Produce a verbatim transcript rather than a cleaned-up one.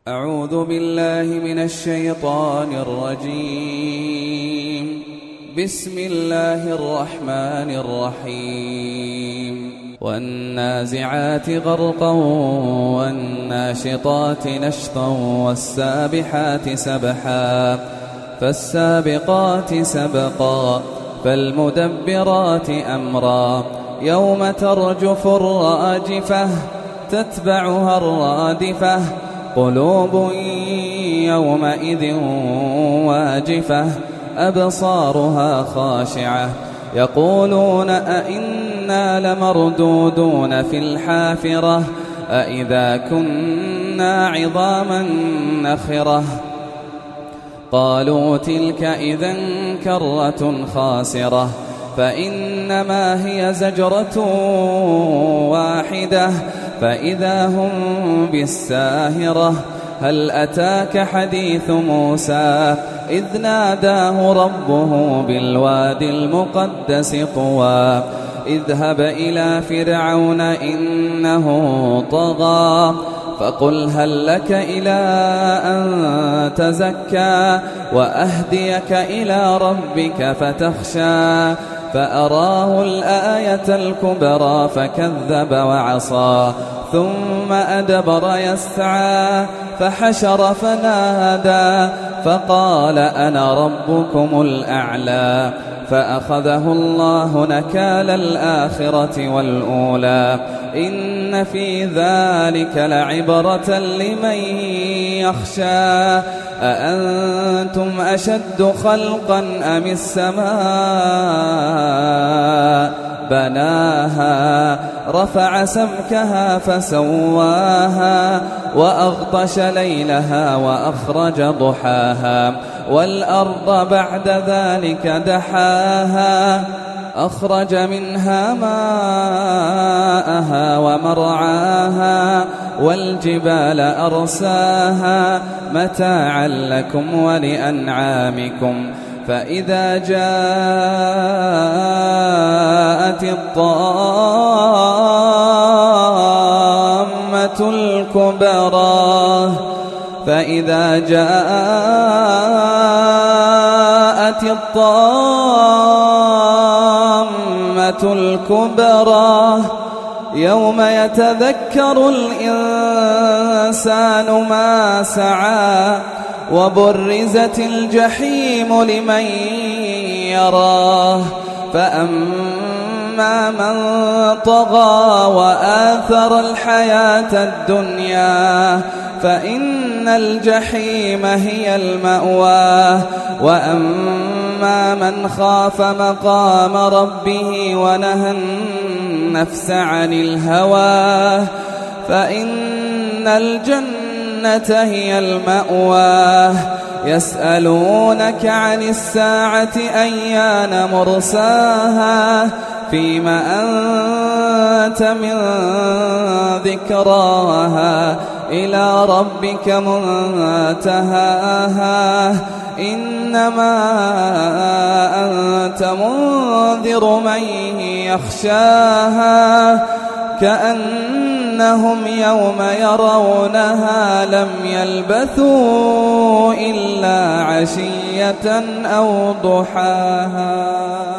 أعوذ بالله من الشيطان الرجيم. بسم الله الرحمن الرحيم. والنازعات غرقا والناشطات نشطا والسابحات سبحا فالسابقات سبقا فالمدبرات أمرا يوم ترجف الراجفة تتبعها الرادفة قلوب يومئذ واجفة أبصارها خاشعة يقولون أئنا لمردودون في الحافرة أئذا كنا عظاما نخرة قالوا تلك إذا كرة خاسرة فإنما هي زجرة واحدة فإذا هم بالساهرة هل أتاك حديث موسى إذ ناداه ربه بالوادي المقدس طوى اذهب إلى فرعون إنه طغى فقل هل لك إلى أن تزكى وأهديك إلى ربك فتخشى فأراه الآية الكبرى فكذب وعصى ثم أدبر يسعى فحشر فنادى فقال أنا ربكم الأعلى فأخذه الله نكال الآخرة والأولى إن في ذلك لعبرة لمن يخشى أأنتم أشد خلقا أم السماء بناها رفع سمكها فسواها وأغطش ليلها وأخرج ضحاها والأرض بعد ذلك دحاها أخرج منها ماءها ومرعاها والجبال أرساها متاعا لكم ولأنعامكم فإذا جاءت الطامة الكبرى فإذا جاءت الطامة الكبرى يوم يتذكر الإنسان ما سعى وبرزت الجحيم لمن يراه فأما من طغى وآثر الحياة الدنيا فإن الجحيم هي المأوى وأما من خاف مقام ربه ونهى النفس عن الهوى فإن الجنة هي المأوى يسألونك عن الساعة أيان مرساها فيما أنت من ذكراها إلى ربك منتهاها إنما أنت منذر من يخشاها كأنهم يوم يرونها لم يلبثوا إلا عشية أو ضحاها.